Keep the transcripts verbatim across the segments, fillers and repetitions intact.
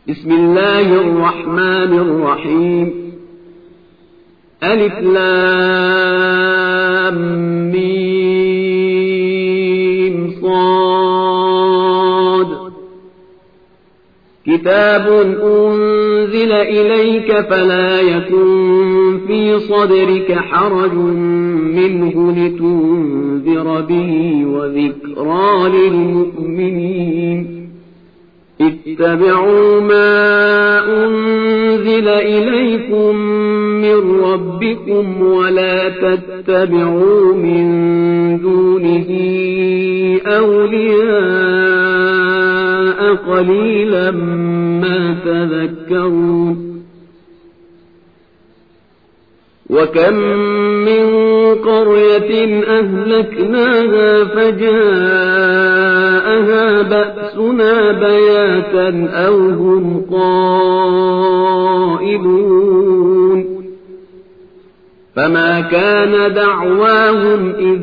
بسم الله الرحمن الرحيم ألف لام ميم صاد كتاب أنزل إليك فلا يكن في صدرك حرج منه لتنذر به وذكرى للمؤمنين اتبعوا ما أنزل إليكم من ربكم ولا تتبعوا من دونه أولياء قليلا ما تذكرون وكم من قرية أهلكناها فجاءها بأسنا بياتا أو هم قائلون فما كان دعواهم إذ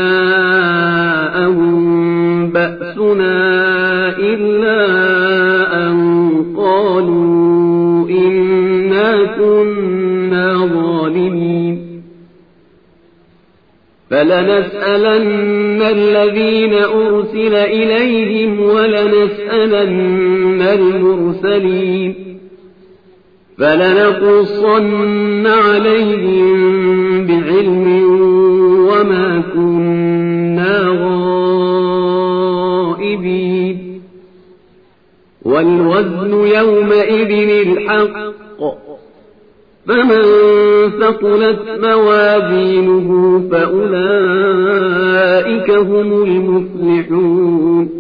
جاءهم بأسنا إلا أن قالوا إنا كنا ظالمين فلنسألن الذين أرسل إليهم ولنسألن المرسلين فلنقصن عليهم بعلم وما كنا غائبين والوزن يومئذ الحق فمن ثقلت موازينه فأولئك هم المفلحون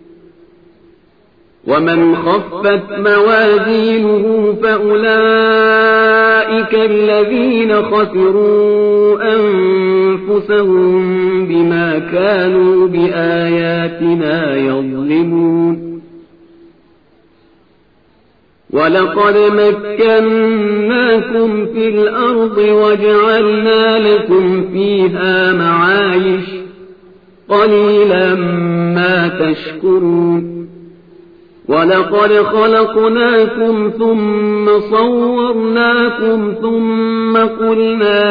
ومن خفت موازينه فأولئك الذين خسروا أنفسهم بما كانوا بآياتنا يظلمون ولقد مكناكم في الأرض وجعلنا لكم فيها معايش قليلا ما تشكرون ولقد خلقناكم ثم صورناكم ثم قلنا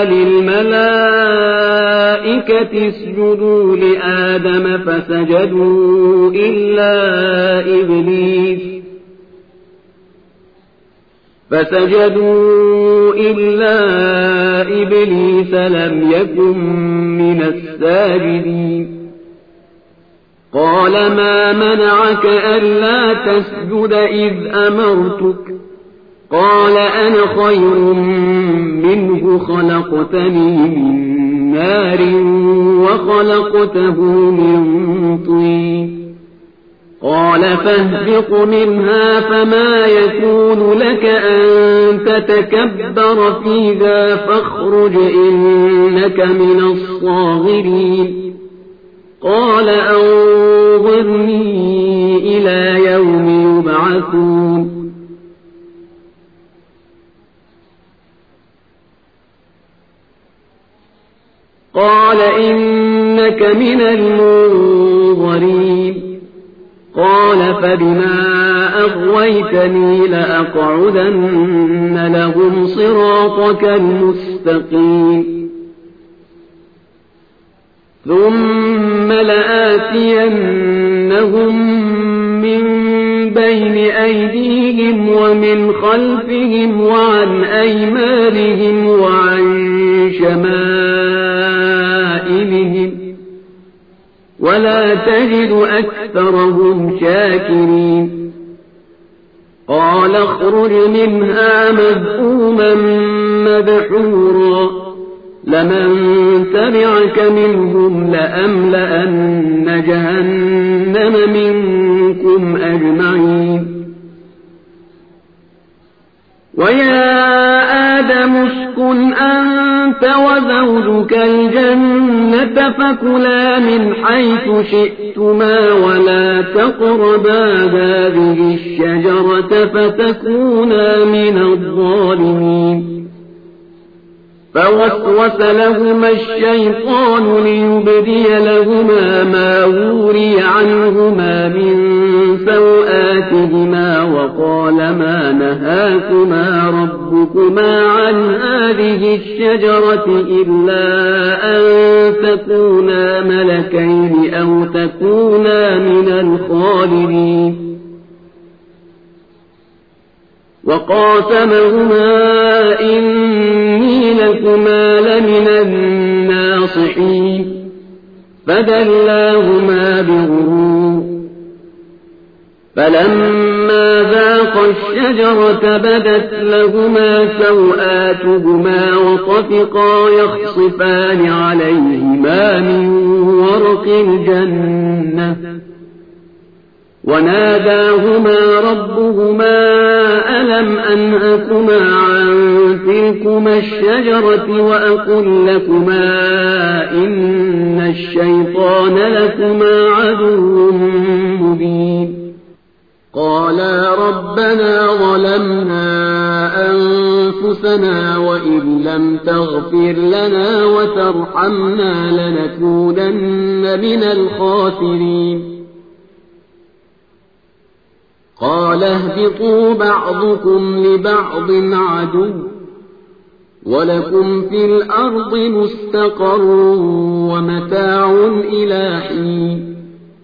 للملائكة اسجدوا لآدم فسجدوا إلا إبليس فسجدوا إلا إبليس لم يكن من الساجدين قال ما منعك ألا تسجد إذ أمرتك قال أنا خير منه خلقتني من نار وخلقته من طين قال فاهبط منها فما يكون لك أن تتكبر فيها فاخرج إنك من الصاغرين قال أنظرني إلى يوم يبعثون قال إنك من المنظرين قال فبما أغويتني لأقعدن لهم صراطك المستقيم ثم لآتينهم من بين أيديهم ومن خلفهم وعن أيمانهم وعن شمائلهم ولا تجد أكثرهم شاكرين قال اخرج منها مذءوما مدحورا لمن تبعك منهم لأملأن جهنم منكم أجمعين ويا آدم اسكن أنت وزوجك الجنة فكلا من حيث شئتما ولا تقربا هذه الشجرة فتكونا من الظالمين فوسوس لهما الشيطان ليبدي لهما ما وري عنهما من سوآتهما وقال ما نهاكما ربكما عن هذه الشجرة إلا أن تكونا ملكين أو تكونا من الخالدين وقاسمهما إني لكما لمن الناصحين فدلاهما بغرور فلما ذاقا الشجرة بدت لهما سوآتهما وطفقا يخصفان عليهما من ورق الجنة وناداهما ربهما ألم أنهكما عن تلكما الشجرة وأقل لكما إن الشيطان لكما عدو مبين قالا ربنا ظلمنا أنفسنا وإن لم تغفر لنا وترحمنا لنكونن من الخاسرين قال اهبطوا بعضكم لبعض عدو ولكم في الأرض مستقر ومتاع إلى حين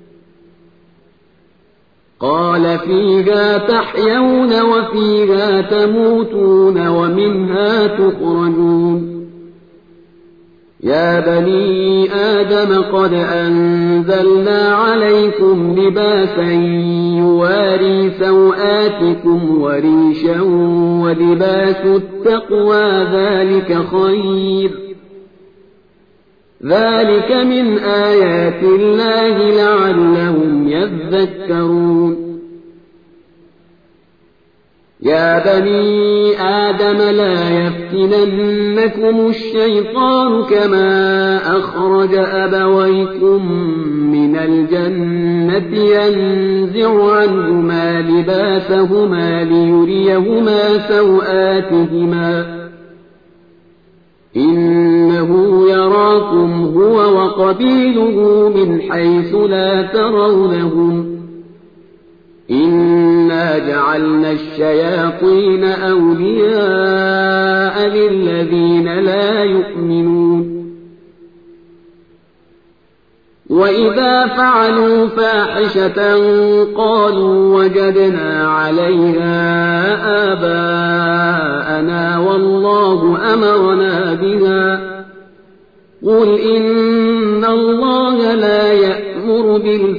قال فيها تحيون وفيها تموتون ومنها تخرجون يا بني آدم قد أنزلنا عليكم لباسا يواري سوآتكم وريشا ولباس التقوى ذلك خير ذلك من آيات الله لعلهم يذكرون يا بني آدم لا يفتننكم الشيطان كما أخرج أبويكم من الجنة ينزع عنهما لباسهما ليريهما سوآتهما إنه يراكم هو وقبيله من حيث لا ترونهم إنا جعلنا الشياطين أولياء للذين لا يؤمنون وإذا فعلوا فاحشة قالوا وجدنا عليها آباءنا والله أمرنا بها قل إن الله لا يأمر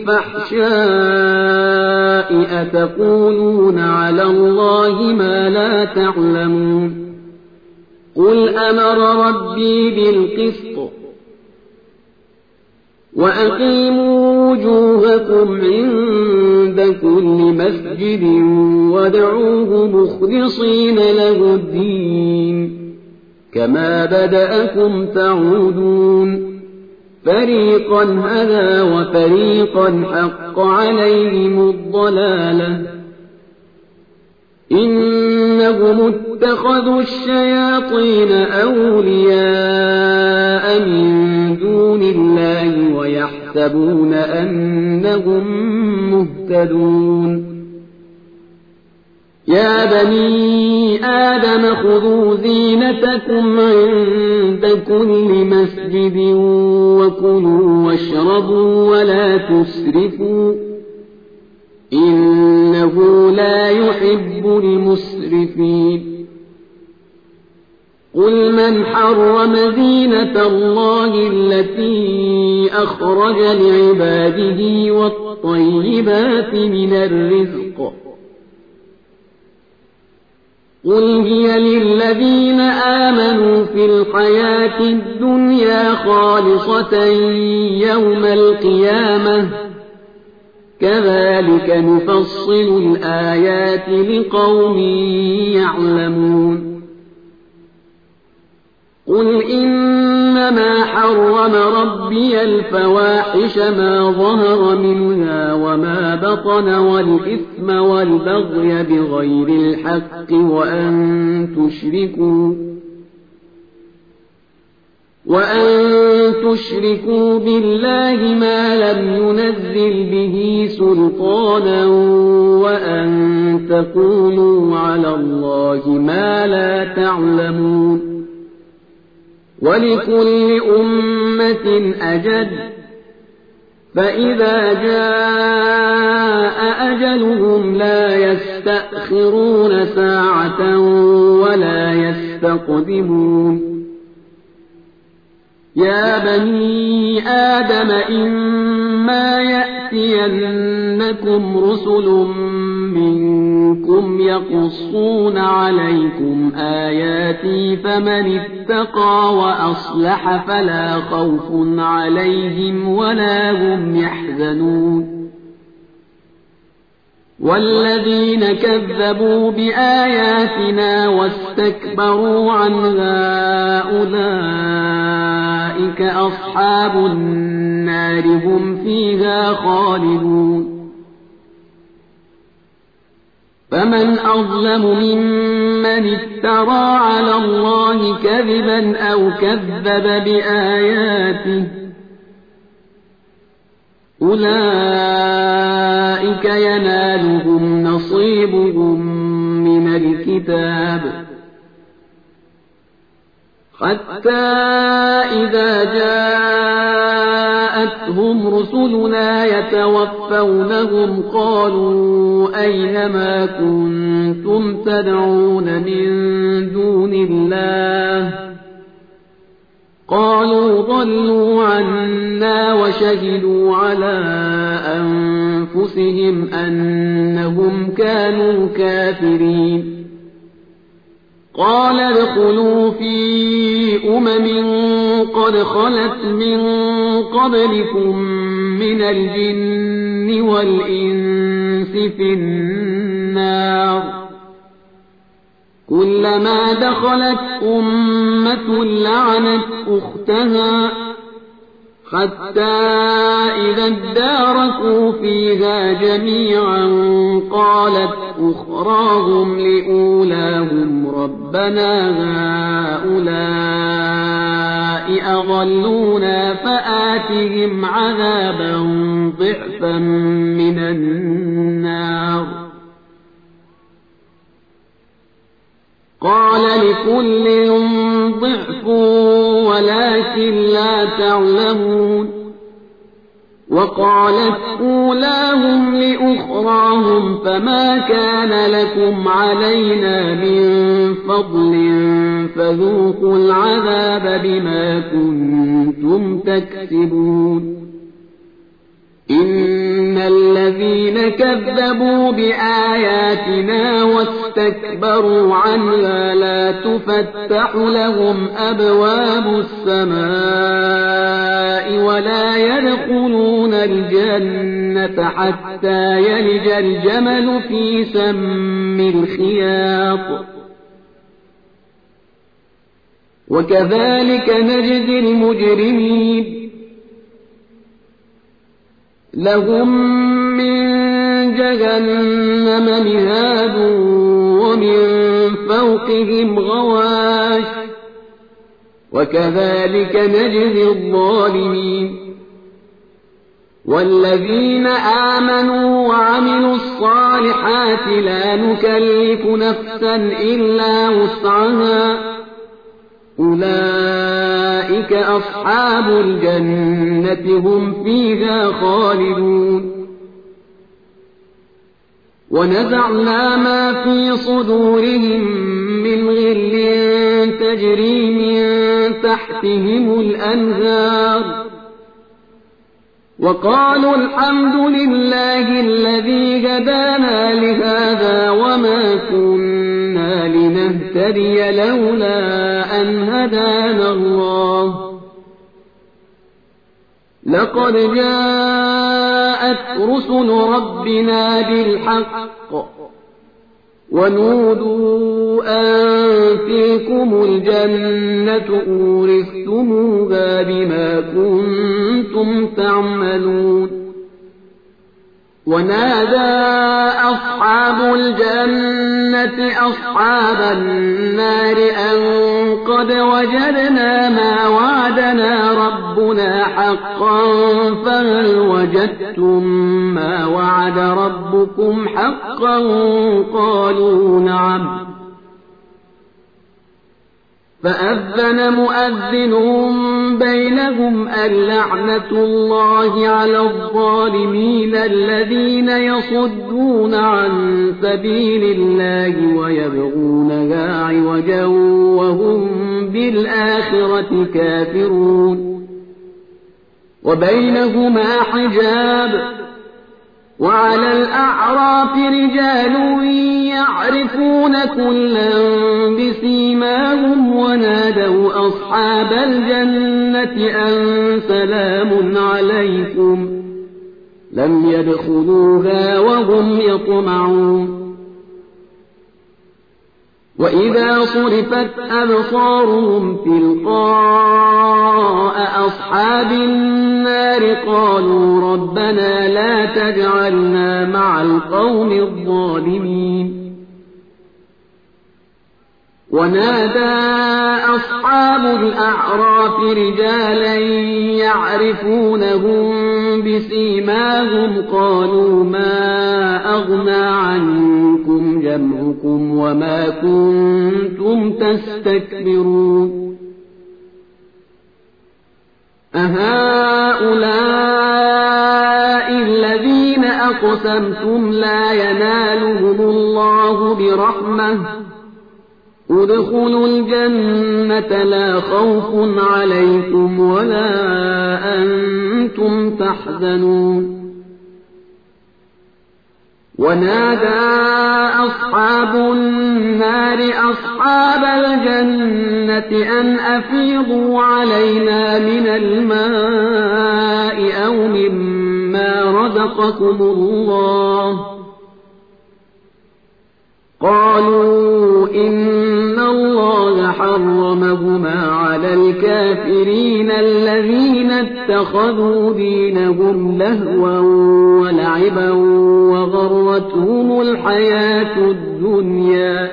بالفحشاء أتقولون على الله ما لا تعلمون قل أمر ربي بالقسط وأقيموا وجوهكم عند كل مسجد ودعوه مخلصين له الدين كما بدأكم تعودون فريقا هدى وفريقا حق عليهم الضلالة إنهم اتخذوا الشياطين أولياء من دون الله ويحسبون أنهم مهتدون يا بني آدم خذوا زينتكم عند كل مسجد وكلوا واشربوا ولا تسرفوا إنه لا يحب المسرفين قل من حرم زينة الله التي أخرج لعباده والطيبات من الرزق قل هي للذين آمنوا في الحياة الدنيا خالصة يوم القيامة كذلك نفصل الآيات لقوم يعلمون قل إنما حرم ربي الفواحش ما ظهر منها وما بطن والإثم والبغي بغير الحق وأن تشركوا وأن تشركوا بالله ما لم ينزل به سلطانا وأن تقولوا على الله ما لا تعلمون ولكل أمة أجل فإذا جاء أجلهم لا يستأخرون ساعة ولا يستقدمون يا بني آدم إما يأتينكم رسل منكم يقصون عليكم آياتي فمن اتقى وأصلح فلا خوف عليهم ولا هم يحزنون والذين كذبوا بآياتنا واستكبروا عنها أولئك أصحاب النار هم فيها خالدون فمن أظلم ممن افترى على الله كذبا أو كذب بآياته أولئك ينالهم نصيبهم من الكتاب حتى إذا جاءتهم رسلنا يتوفونهم قالوا أين ما كنتم تدعون من دون الله قالوا ضلوا عنا وشهدوا على أنفسهم أنهم كانوا كافرين قال ادخلوا في أمم قد خلت من قبلكم من الجن والإنس في النار كلما دخلت أمة لعنت أختها حتى إذا اداركوا فيها جميعا قالت أخراهم لأولاهم ربنا هؤلاء أضلونا فآتهم عذابا ضعفا من النار قال لكل ضعف ولكن لا تعلمون وقالت أولاهم لأخراهم فما كان لكم علينا من فضل فذوقوا العذاب بما كنتم تكسبون إن الذين كذبوا بآياتنا واستكبروا عنها لا تفتح لهم أبواب السماء ولا يدخلون الجنة حتى يلج الجمل في سم الخياط وكذلك نجزي المجرمين لهم من جهنم مهاد ومن فوقهم غواش وكذلك نجزي الظالمين والذين آمنوا وعملوا الصالحات لا نكلف نفسا إلا وسعها أولئك أصحاب الجنة هم فيها خالدون ونزعنا ما في صدورهم من غل تجري من تحتهم الأنهار وقالوا الحمد لله الذي هدانا لهذا وما كنا لنهتدي لولا أن هدانا الله لقد جاءت رسل ربنا بالحق ونودوا أن تلكم الجنة أورثتموها بما كنتم تعملون ونادى أصحاب الجنة أصحاب النار أن قد وجدنا ما وعدنا ربنا حقا فهل وجدتم ما وعد ربكم حقا قالوا نعم فأذن مؤذن بينهم اللعنة الله على الظالمين الذين يصدون عن سبيل الله ويبغونها عوجا وهم بالآخرة كافرون وبينهما حجاب وعلى الأعراف رجال يعرفون كلا بسيماهم ونادوا أصحاب الجنة أن سلام عليكم لم يدخلوها وهم يطمعون وإذا صرفت أبصارهم تلقاء أصحاب النار قالوا ربنا لا تجعلنا مع القوم الظالمين ونادى أصحاب الأعراف رجالا يعرفونهم بسيماهم قالوا ما أغنى عنكم جمعكم وما كنتم تستكبرون أهؤلاء الذين أقسمتم لا ينالهم الله برحمة ادخلوا الجنة لا خوف عليكم ولا أنتم تحزنون ونادى أصحاب النار أصحاب الجنة أن أفيضوا علينا من الماء أو مما رزقكم الله قالوا إن الله حرمهما على الكافرين الذين اتخذوا دينهم لهوا ولعبا وغرتهم الحياة الدنيا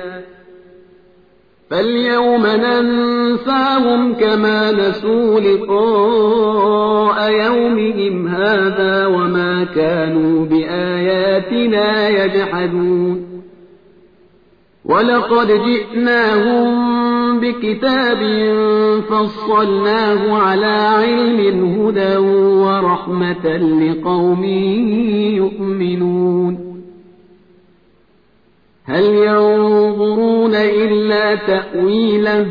فاليوم ننساهم كما نسوا لقاء يومهم هذا وما كانوا بآياتنا يجحدون ولقد جئناهم بكتاب فصلناه على علم هدى ورحمة لقوم يؤمنون هل ينظرون إلا تأويله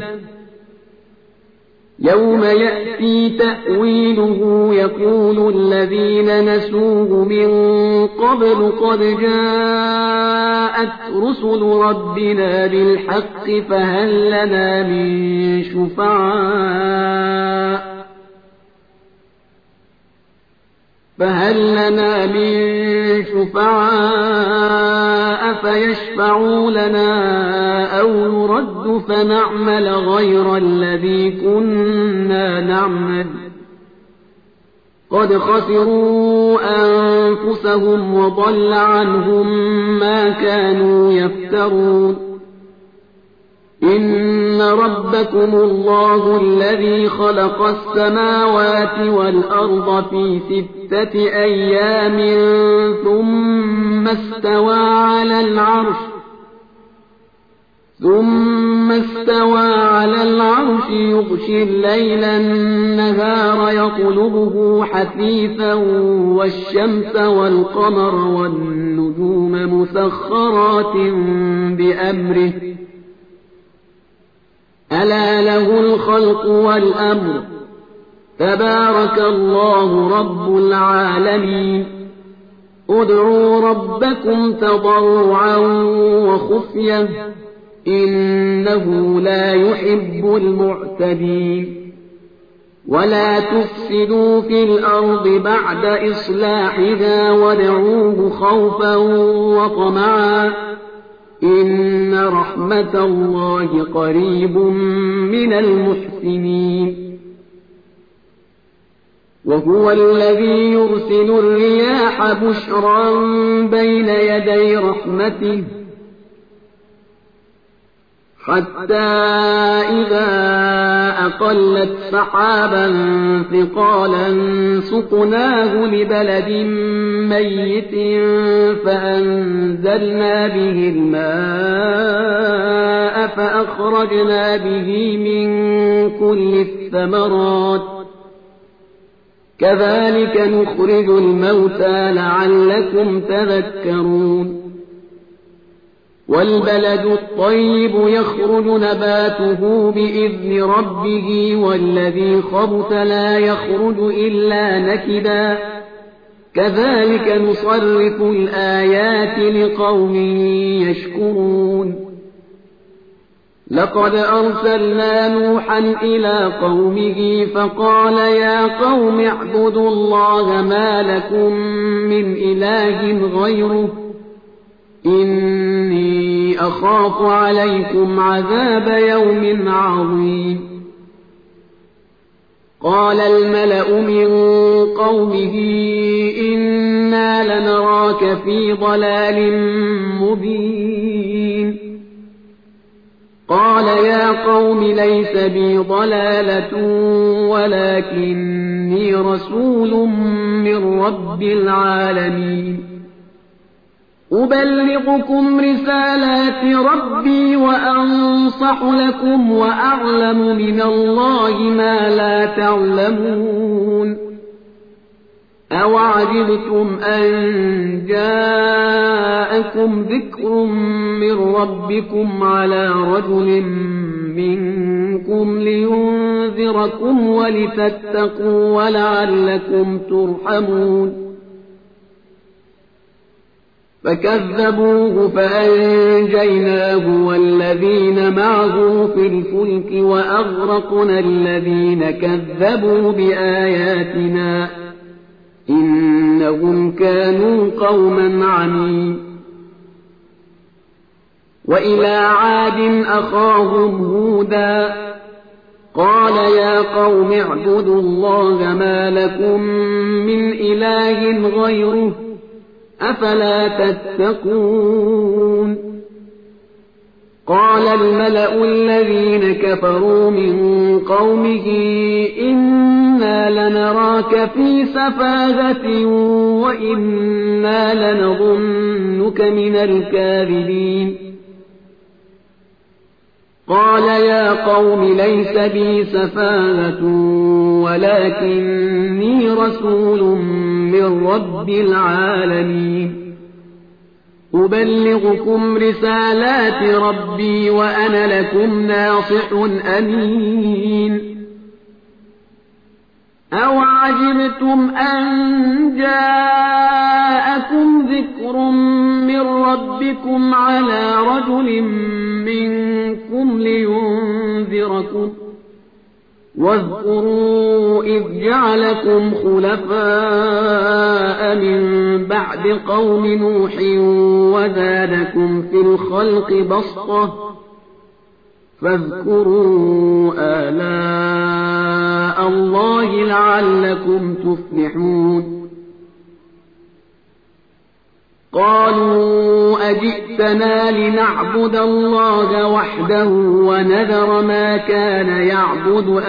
يوم يأتي تأويله يقول الذين نسوه من قبل قد جاءت رسل ربنا بالحق فهل لنا من شفعاء فهل لنا من شفعاء فيشفعوا لنا أو نرد فنعمل غير الذي كنا نعمل قد خسروا أنفسهم وضل عنهم ما كانوا يفترون إن ربكم الله الذي خلق السماوات والأرض في ستة أيام ثم استوى على العرش ثم استوى على العرش يغشي الليل النهار يطلبه حثيثا والشمس والقمر والنجوم مسخرات بأمره ألا له الخلق والأمر تبارك الله رب العالمين ادعوا ربكم تضرعا وخفية إنه لا يحب المعتدين ولا تفسدوا في الأرض بعد إصلاحها وادعوه خوفا وطمعا إن رحمة الله قريب من المحسنين وهو الذي يرسل الرياح بشرا بين يدي رحمته حتى إذا أقلت سحابا ثقالا سقناه لبلد ميت فأنزلنا به الماء فأخرجنا به من كل الثمرات كذلك نخرج الموتى لعلكم تذكرون والبلد الطيب يخرج نباته بإذن ربه والذي خبث لا يخرج إلا نكدا كذلك نصرف الآيات لقوم يشكرون لقد أرسلنا نوحا إلى قومه فقال يا قوم اعبدوا الله ما لكم من إله غيره إني أخاف عليكم عذاب يوم عظيم قال الملأ من قومه إنا لنراك في ضلال مبين قال يا قوم ليس بي ضلالة ولكني رسول من رب العالمين أبلغكم رسالات ربي وأنصح لكم وأعلم من الله ما لا تعلمون أوعجبتم أن جاءكم ذكر من ربكم على رجل منكم لينذركم ولتتقوا ولعلكم ترحمون فكذبوه فأنجيناه والذين معه في الفلك وأغرقنا الذين كذبوا بآياتنا إنهم كانوا قوما عمين وإلى عاد أخاهم هودا قال يا قوم اعبدوا الله ما لكم من إله غيره أفلا تتقون قال الملأ الذين كفروا من قومه إنا لنراك في سفاهة وإنا لنظنك من الكاذبين قال يا قوم ليس بي سفاهة ولكني رسول من رب العالمين أبلغكم رسالات ربي وأنا لكم ناصح أمين أوعجبتم أن جاءكم ذكر من ربكم على رجل منكم لينذركم واذكروا إذ جعلكم خلفاء من بعد قوم نوح وزادكم في الخلق بسطة فاذكروا آلاء الله لعلكم تفلحون قالوا أجئتنا لنعبد الله وحده ونذر ما كان يعبد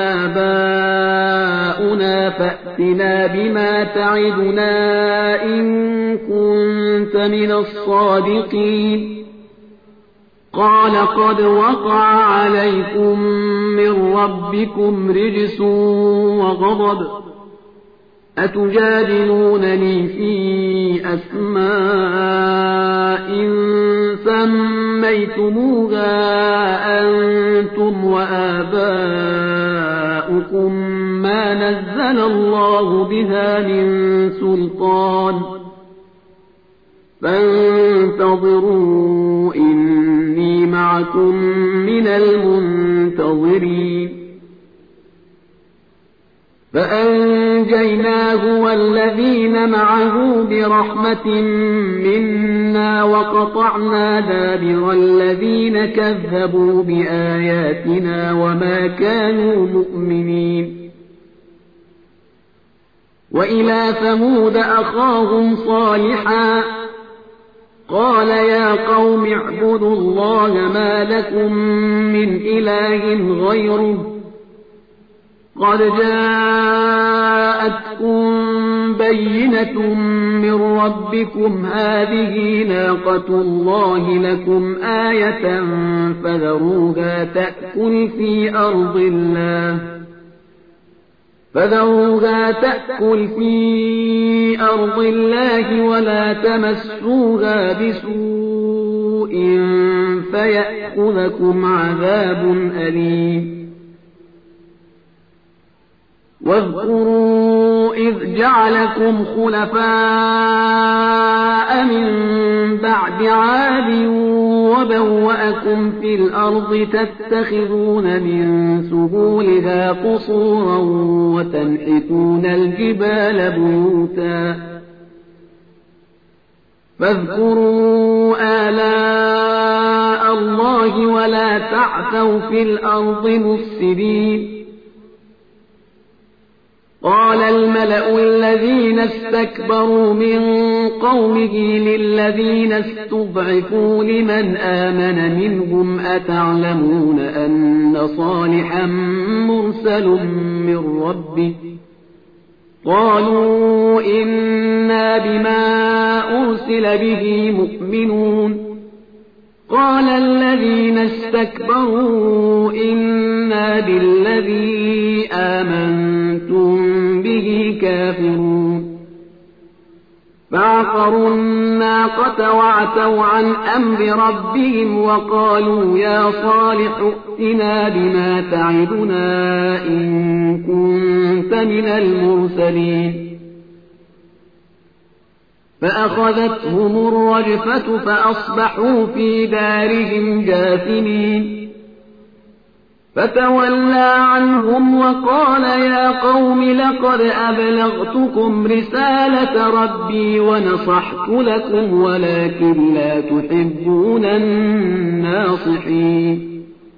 آباؤنا فأتنا بما تعدنا إن كنت من الصادقين قال قد وقع عليكم من ربكم رجس وغضب أتجادلونني في أسماء سميتموها أنتم وآباؤكم ما نزل الله بها من سلطان فانتظروا إني معكم من المنتظرين فأنجيناه والذين معه برحمة منا وقطعنا دابر الذين كذبوا بآياتنا وما كانوا مؤمنين وإلى ثمود أخاهم صالحا قال يا قوم اعبدوا الله ما لكم من إله غيره قد جاءتكم بينة من ربكم هذه ناقة الله لكم آية فذروها تأكل في أرض الله فذروها تأكل في أرض الله ولا تمسوها بسوء فيأخذكم عذاب أليم واذكروا إذ جعلكم خلفاء من بعد عاد وبوأكم في الأرض تتخذون من سهولها قصورا وتنحتون الجبال بيوتا فاذكروا آلاء الله ولا تعثوا في الأرض مفسدين قال الملأ الذين استكبروا من قومه للذين استضعفوا لمن آمن منهم أتعلمون أن صالحا مرسل من ربه قالوا إنا بما أرسل به مؤمنون قال الذين استكبروا إنا بالذي آمنتم به كافرون فعقروا الناقة وعتوا عن أمر ربهم وقالوا يا صالح ائتنا بما تعدنا إن كنت من المرسلين فأخذتهم الرجفة فأصبحوا في دارهم جاثمين فتولى عنهم وقال يا قوم لقد أبلغتكم رسالة ربي ونصحت لكم ولكن لا تحبون الناصحين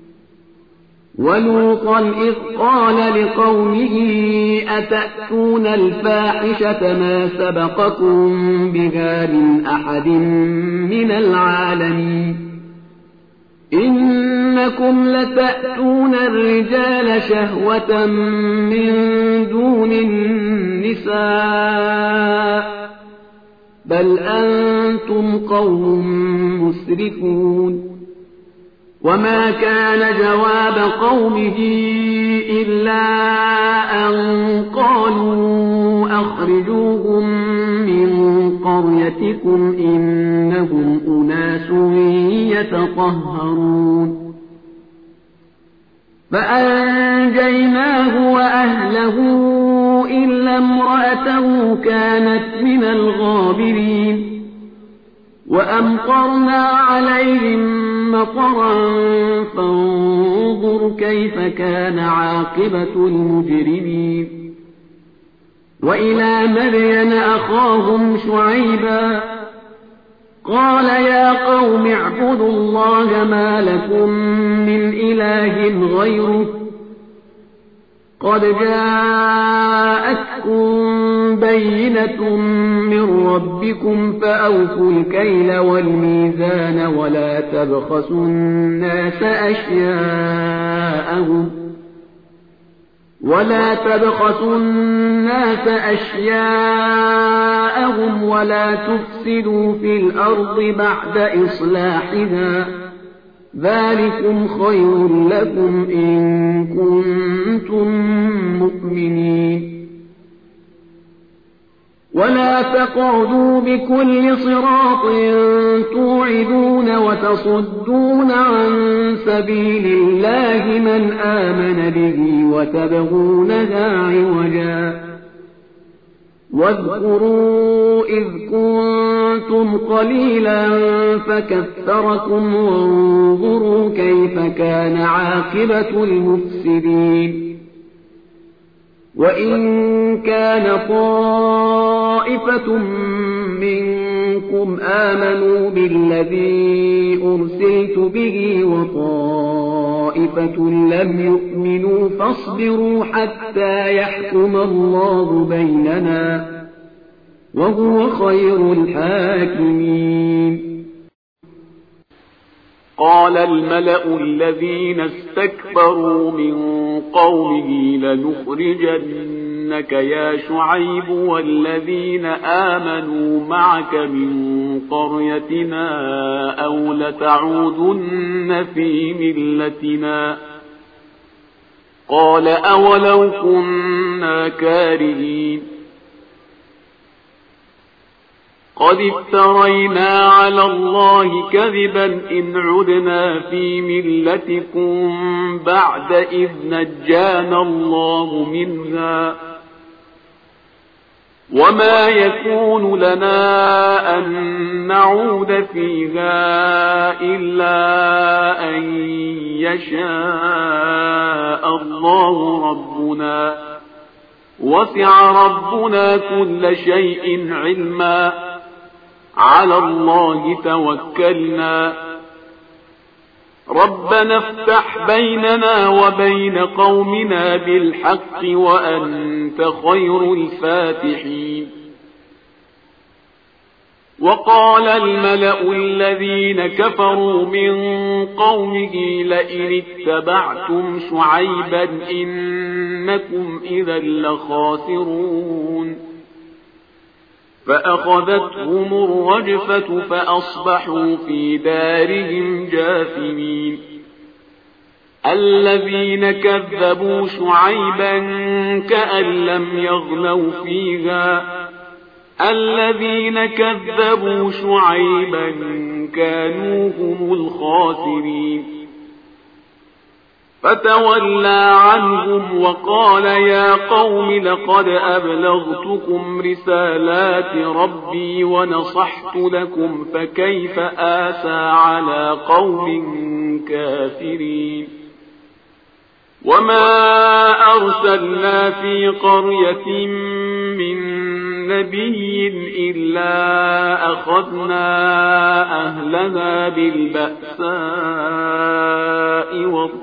ولوطا إذ قال لقومه أتأتون الفاحشة ما سبقكم بها من أحد من العالمين إنكم لتأتون الرجال شهوة من دون النساء بل أنتم قوم مسرفون وما كان جواب قومه إلا أن قالوا أخرجوهم من قريتكم إنهم أناس يتطهرون فأنجيناه وأهله إلا امرأته كانت من الغابرين وأمطرنا عليهم مطرا فانظر كيف كان عاقبة المجرمين وإلى مدين أخاهم شعيبا قال يا قوم اعبدوا الله ما لكم من إله غيره قد جاءتكم بينة من ربكم فأوفوا الكيل والميزان ولا تبخسوا الناس أشياءهم ولا تبخسوا الناس أشياءهم ولا تفسدوا في الأرض بعد إصلاحها ذلكم خير لكم إن كنتم مؤمنين ولا تقعدوا بكل صراط توعدون وتصدون عن سبيل الله من آمن به وتبغونها عوجا واذكروا إذ كنتم قليلا فكثركم وانظروا كيف كان عاقبة المفسدين وإن كان طائفة منكم آمنوا بالذي أرسلت به وطائفة طائفة لم يؤمنوا فاصبروا حتى يحكم الله بيننا وهو خير الحاكمين. قال الملأ الذين استكبروا من قومه لنخرجنك يا شعيب والذين آمنوا معك من قريتنا أو لتعودن في ملتنا. قال أولو كنا كارهين قد افترينا على الله كذبا إن عدنا في ملتكم بعد إذ نجانا الله منها وما يكون لنا أن نعود فيها إلا أن يشاء الله ربنا وسع ربنا كل شيء علما على الله توكلنا ربنا افتح بيننا وبين قومنا بالحق وأنت خير الفاتحين. وقال الملأ الذين كفروا من قومه لئن اتبعتم شعيبا إنكم إذا لخاسرون فأخذتهم الرجفة فأصبحوا في دارهم جاثمين. الذين كذبوا شعيبا كأن لم يغنوا فيها الذين كذبوا شعيبا كانوا هم الخاسرين. فتولى عنهم وقال يا قوم لقد أبلغتكم رسالات ربي ونصحت لكم فكيف آسى على قوم كافرين. وما أرسلنا في قرية من نبي إلا أخذنا أهلها بالبأساء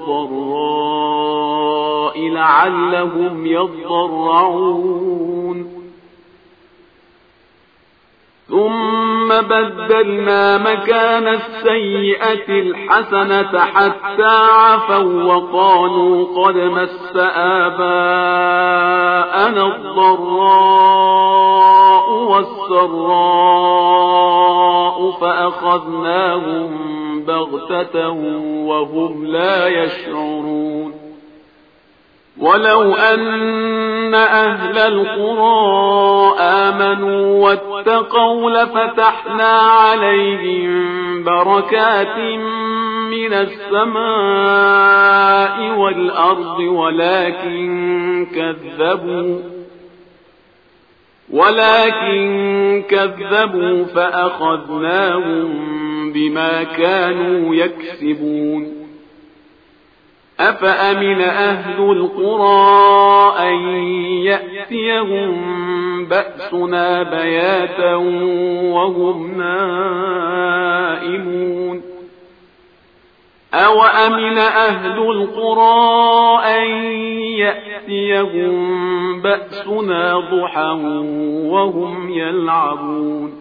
والضراء لعلهم يضرعون ثم بدلنا مكان السيئة الحسنة حتى عفوا وقالوا قد مس آباءنا الضراء والسراء فأخذناهم بغتة وهم لا يشعرون. ولو أن أهل القرى آمنوا واتقوا لفتحنا عليهم بركات من السماء والأرض ولكن كذبوا ولكن كذبوا فأخذناهم بما كانوا يكسبون. أفأمن أهل القرى أن يأتيهم بأسنا بياتا وهم نائمون أوأمن أهل القرى أن يأتيهم بأسنا ضحى وهم يلعبون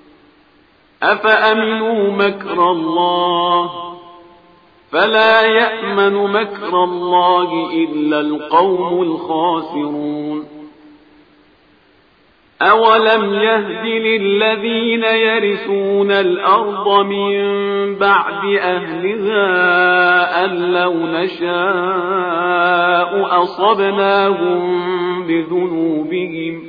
أفأمنوا مكر الله فلا يأمن مكر الله إلا القوم الخاسرون. أولم يهد للذين يرثون الأرض من بعد أهلها أن لو نشاء أصبناهم بذنوبهم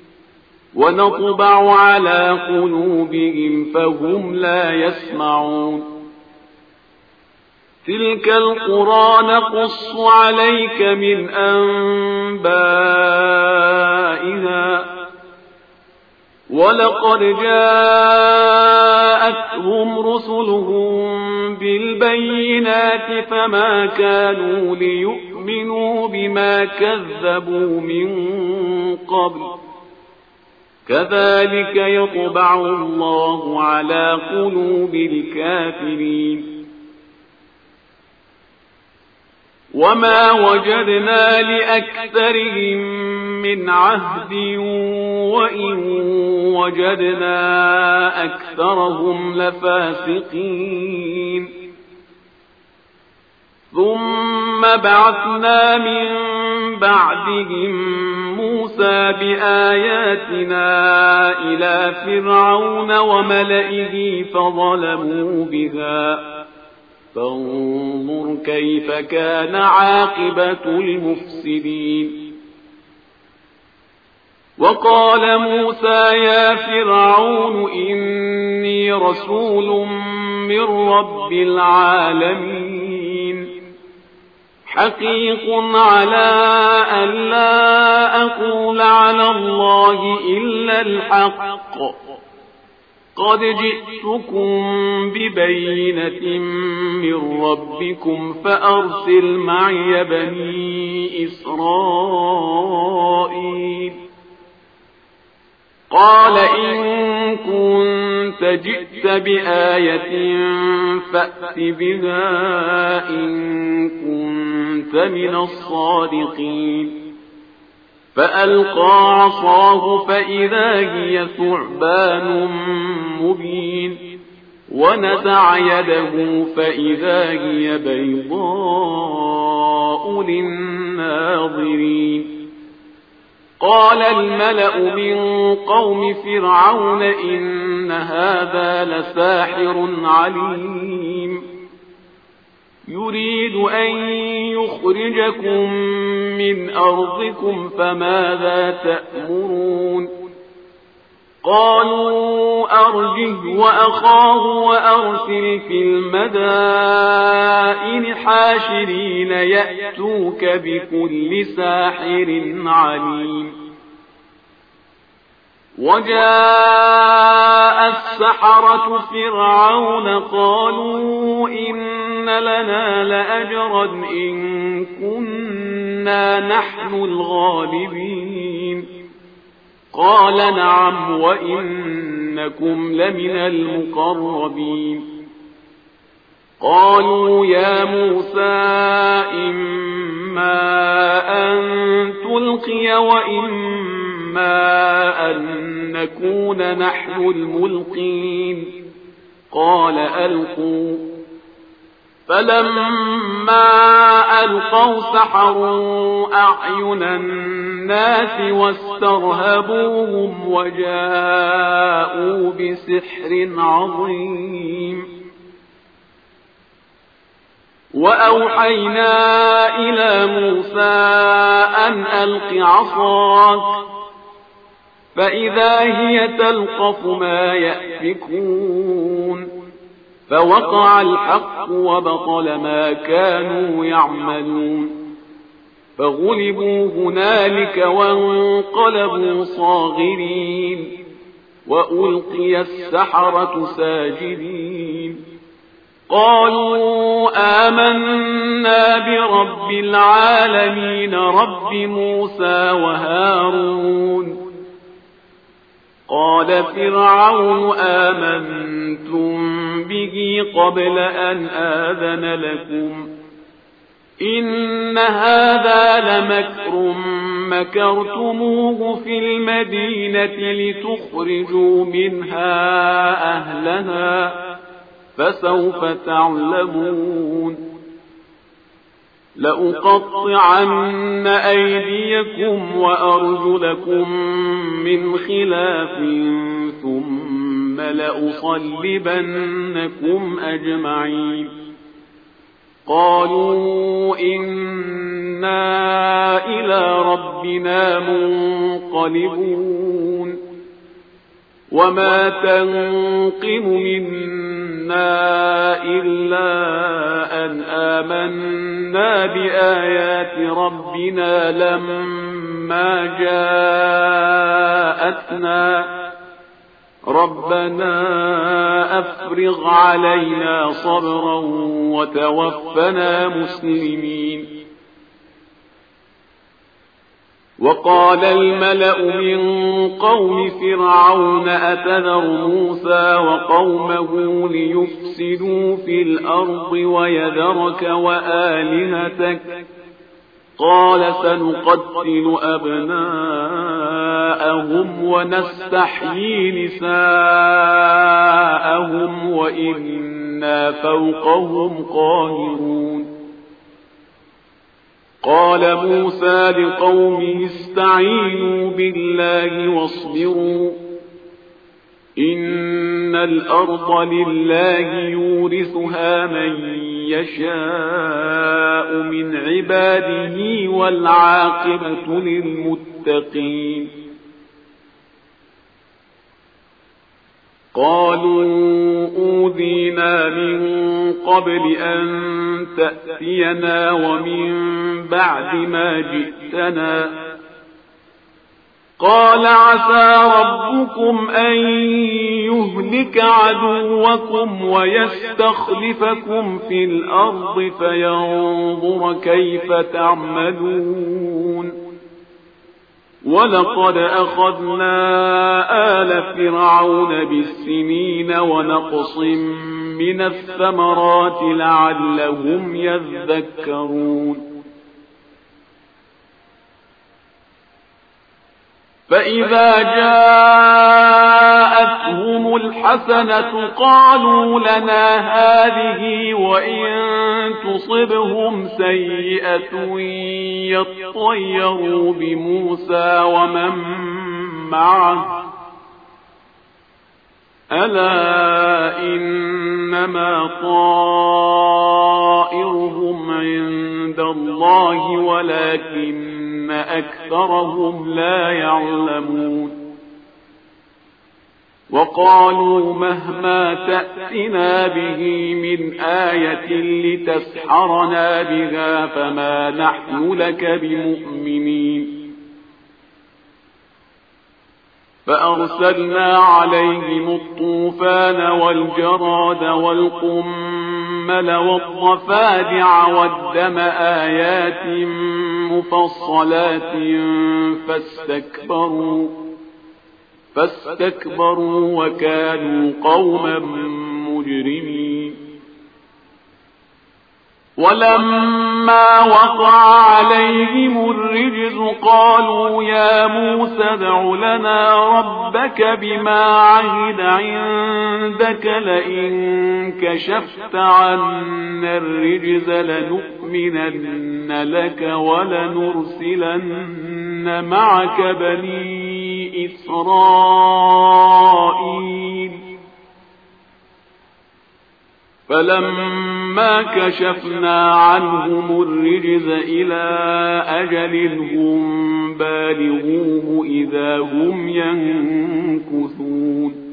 ونطبع على قلوبهم فهم لا يسمعون. تلك القرى نقص عليك من أنبائها ولقد جاءتهم رسلهم بالبينات فما كانوا ليؤمنوا بما كذبوا من قبل كذلك يطبع الله على قلوب الكافرين. وما وجدنا لأكثرهم من عهد وإن وجدنا أكثرهم لفاسقين ثم بعثنا من بعدهم موسى بآياتنا إلى فرعون وملئه فظلموا بها فانظر كيف كان عاقبة المفسدين وقال موسى يا فرعون إني رسول من رب العالمين حقيق على أن لا أقول على الله إلا الحق قد جئتكم ببينة من ربكم فأرسل معي بني إسرائيل قال إن كنت جئت بآية فأت بها إن كنت من الصادقين فألقى عصاه فإذا هي ثعبان مبين ونزع يده فإذا هي بيضاء للناظرين قال الملأ من قوم فرعون إن هذا لساحر عليم يريد أن يخرجكم من أرضكم فماذا تأمرون قالوا أرجه وأخاه وأرسل في المدائن حاشرين يأتوك بكل ساحر عليم وجاء السحرة فرعون قالوا إن لنا لأجرا إن كنا نحن الغالبين قال نعم وإنكم لمن المقربين قالوا يا موسى إما أن تلقي وإما أن نكون نحن الملقين قال ألقوا فلما ألقوا سحروا أعين الناس واسترهبوهم وجاءوا بسحر عظيم وأوحينا إلى موسى أن ألق عصاك فإذا هي تلقف ما يأفكون فوقع الحق وبطل ما كانوا يعملون فغلبوا هنالك وانقلبوا صاغرين وألقي السحرة ساجدين قالوا آمنا برب العالمين رب موسى وهارون قال فرعون آمنتم به قبل أن آذن لكم إن هذا لمكر مكرتموه في المدينة لتخرجوا منها أهلها فسوف تعلمون لأقطعن أيديكم وأرجلكم من خلاف ثم لأصلبنكم أجمعين قالوا إنا إلى ربنا منقلبون وما تنقم منا إلا أن آمنا بآيات ربنا لما جاءتنا ربنا أفرغ علينا صبرا وتوفنا مسلمين وقال الملأ من قوم فرعون أتذر موسى وقومه ليفسدوا في الأرض ويذرك وآلهتك قال سنقتل أبناءهم ونستحيي نساءهم وإنا فوقهم قاهرون. قال موسى لقومه استعينوا بالله واصبروا إن الأرض لله يورثها من يشاء من عباده والعاقبة للمتقين. قالوا أوذينا من قبل أن تأتينا ومن بعد ما جئتنا قال عسى ربكم أن يهلك عدوكم ويستخلفكم في الأرض فينظر كيف تعملون. ولقد أخذنا آل فرعون بالسنين ونقص من الثمرات لعلهم يذكرون. فإذا جاءتهم الحسنة قالوا لنا هذه وإن تصبهم سيئة يطيروا بموسى ومن معه ألا إنما طائرهم عند الله ولكن أكثرهم لا يعلمون. وقالوا مهما تأتنا به من آية لتسحرنا بها فما نحن لك بمؤمنين. فأرسلنا عليهم الطوفان والجراد والقمل والضفادع والدم آيات مفصلات فاستكبروا فاستكبروا وكانوا قوما مجرمين. ولما وقع عليهم الرجز قالوا يا موسى ادع لنا ربك بما عهد عندك لئن كشفت عنا الرجز لنؤمنن لك ولنرسلن معك بني إسرائيل. فلما كشفنا عنهم الرجز إلى أجل هم بالغوه إذا هم ينكثون.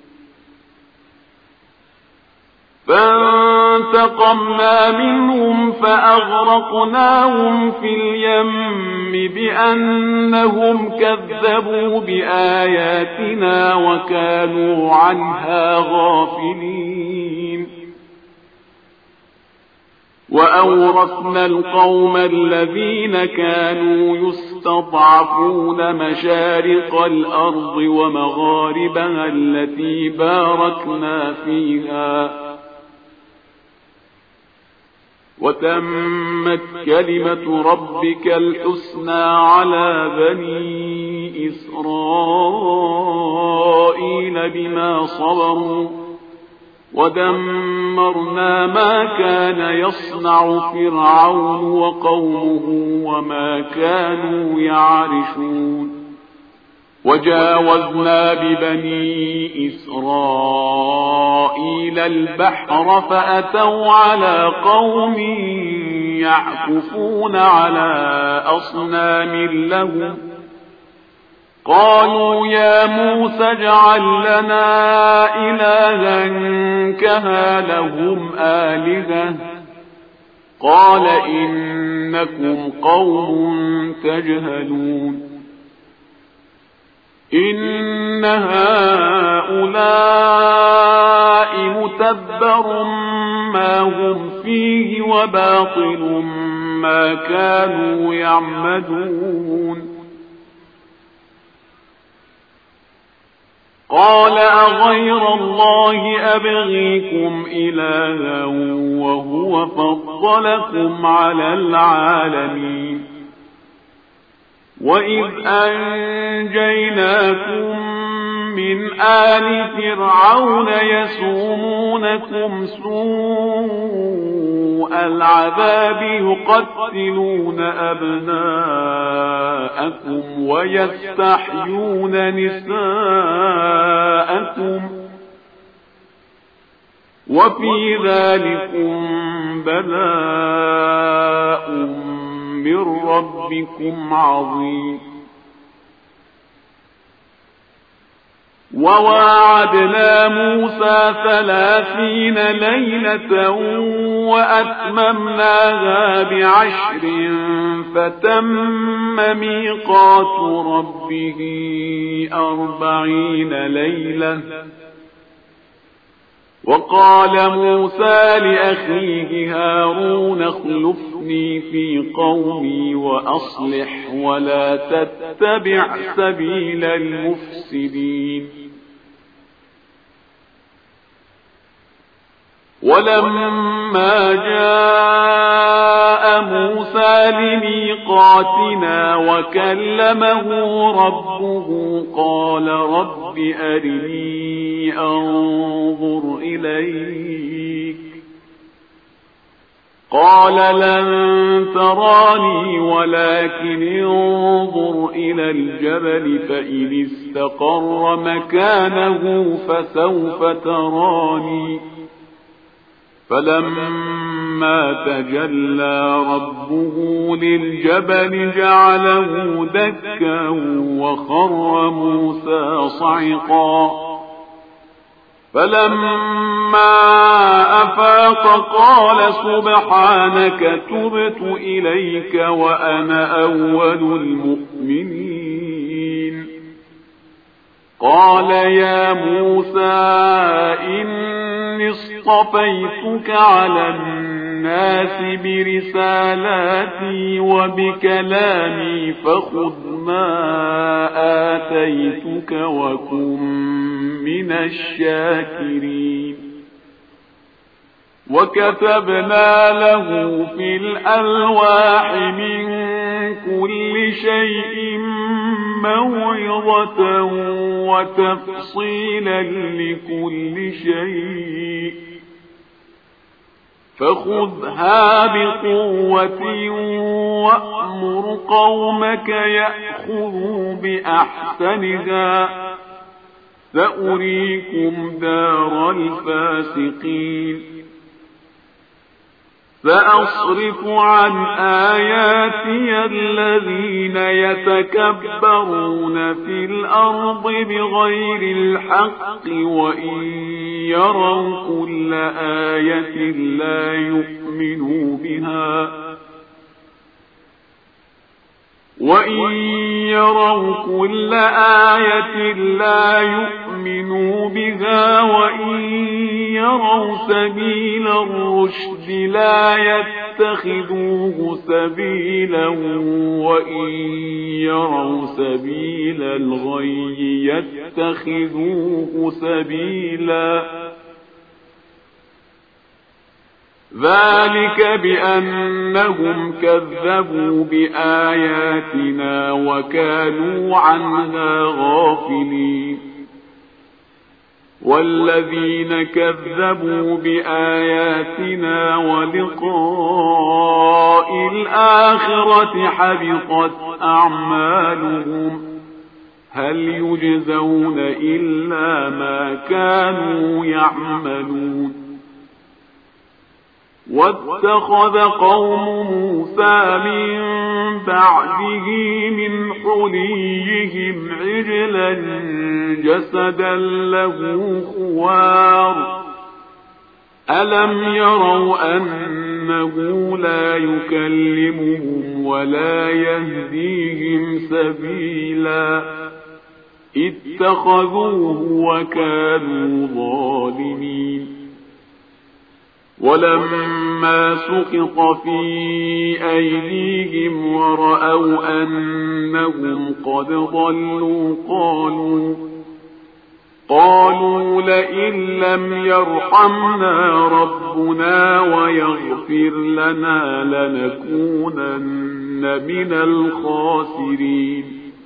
فانتقمنا منهم فأغرقناهم في اليم بأنهم كذبوا بآياتنا وكانوا عنها غافلين. وأورثنا القوم الذين كانوا يستضعفون مشارق الأرض ومغاربها التي باركنا فيها وتمت كلمة ربك الحسنى على بني إسرائيل بما صبروا ودمرنا ما كان يصنع فرعون وقومه وما كانوا يعرشون. وجاوزنا ببني إسرائيل البحر فأتوا على قوم يعكفون على أصنام لهم قالوا يا موسى اجعل لنا إلها كما لهم آلهة قال إنكم قوم تجهلون. إن هؤلاء متبر ما هم فيه وباطل ما كانوا يعمدون. قال أغير الله أبغيكم إلها وهو فضلكم على العالمين وإذ أنجيناكم من آل فرعون يسومونكم سوء العذاب يقتلون أبناءكم ويستحيون نساءكم وفي ذلكم بلاء من ربكم عظيم وواعدنا موسى ثلاثين ليلة وأتممناها بعشر فتم ميقات ربه أربعين ليلة وقال موسى لأخيه هارون اخلفني في قومي وأصلح ولا تتبع سبيل المفسدين ولما جاء موسى لميقاتنا وكلمه ربه قال رب أرني أنظر إليك قال لن تراني ولكن انظر إلى الجبل فإن استقر مكانه فسوف تراني فلما تجلى ربه للجبل جعله دكا وخر موسى صعقا فلما أفاق قال سبحانك تبت إليك وأنا أول المؤمنين قال يا موسى إني اصطفيتك على الناس برسالاتي وبكلامي فخذ ما آتيتك وكن من الشاكرين وكتبنا له في الألواح من كل شيء موعظة وتفصيلا لكل شيء فخذها بقوة وأمر قومك يأخذوا بأحسنها سأريكم دار الفاسقين سأصرف عن آياتي الذين يتكبرون في الأرض بغير الحق وإن يروا كل آية لا يؤمنوا بها وإن يروا كل آية لا يؤمنوا بها وإن يروا سبيل الرشد لا يتخذوه سبيلا وإن يروا سبيل الغي يتخذوه سبيلا ذلك بأنهم كذبوا بآياتنا وكانوا عنها غافلين والذين كذبوا بآياتنا ولقاء الآخرة حبطت أعمالهم هل يجزون إلا ما كانوا يعملون واتخذ قوم موسى من بعده من حليهم عجلا جسدا له خوار ألم يروا أنه لا يكلمهم ولا يهديهم سبيلا اتخذوه وكانوا ظالمين ولما سقط في أيديهم ورأوا أنهم قد ضلوا قالوا قالوا لئن لم يرحمنا ربنا ويغفر لنا لنكونن من الخاسرين.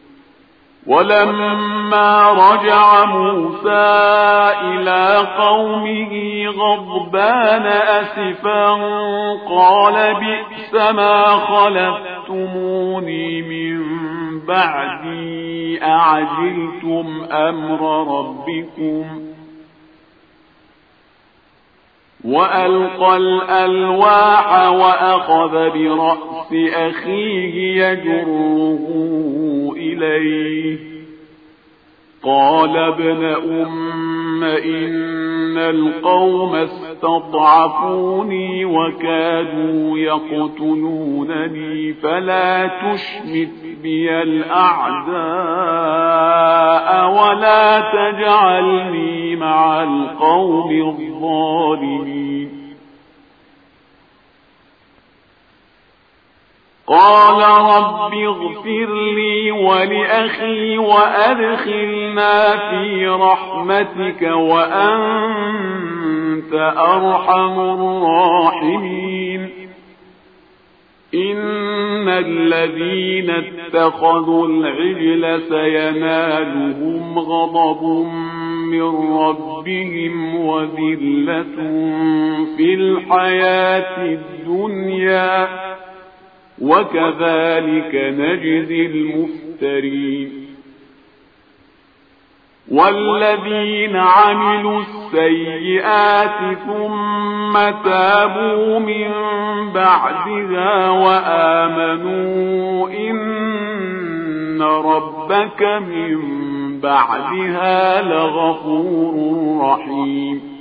ولما رجع موسى إلى قومه غضبان أسفا قال بئس ما خلفتموني من بعدي أعجلتم أمر ربكم. وألقى الألواح وأخذ برأس أخيه يجره إليه قال ابن أم إن القوم استضعفوني وكادوا يقتلونني فلا تشمت بي الأعداء ولا تجعلني مع القوم الظالمين. قال رب اغفر لي ولأخي وأدخلنا في رحمتك وأنت أرحم الراحمين. إن الذين اتخذوا العجل سينالهم غضب من ربهم وذلة في الحياة الدنيا وكذلك نجزي المفترين. والذين عملوا السيئات ثم تابوا من بعدها وآمنوا إن ربك من بعدها لغفور رحيم.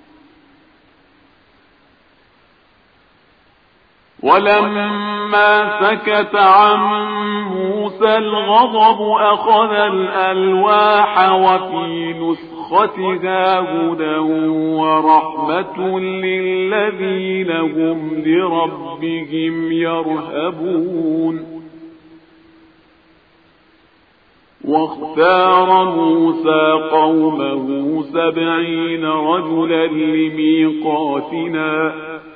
ولما سكت عن موسى الغضب أخذ الألواح وفي نسختها هدى ورحمة للذين هم لربهم يرهبون. واختار موسى قومه سبعين رجلا لميقاتنا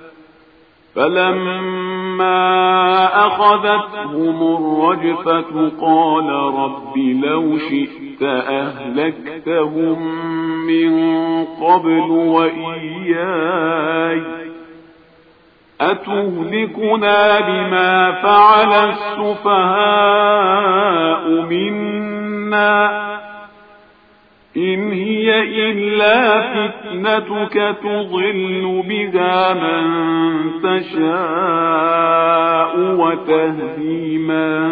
فلما أخذتهم الرجفة قال رب لو شئت أهلكتهم من قبل وإياي أتهلكنا بما فعل السفهاء منا إن هي إلا فتنتك تضل بها من تشاء وتهدي من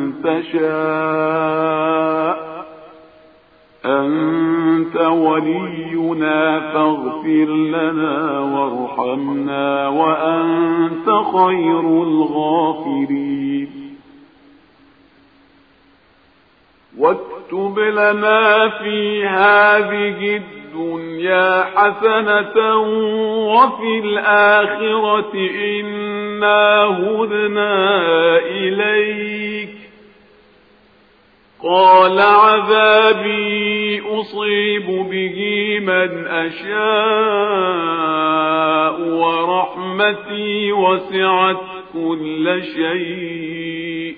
تشاء أنت ولينا فاغفر لنا وارحمنا وأنت خير الغافرين. واكتب لنا في هذه الدنيا حسنة وفي الآخرة إنا هدنا إليك قال عذابي أصيب به من أشاء ورحمتي وسعت كل شيء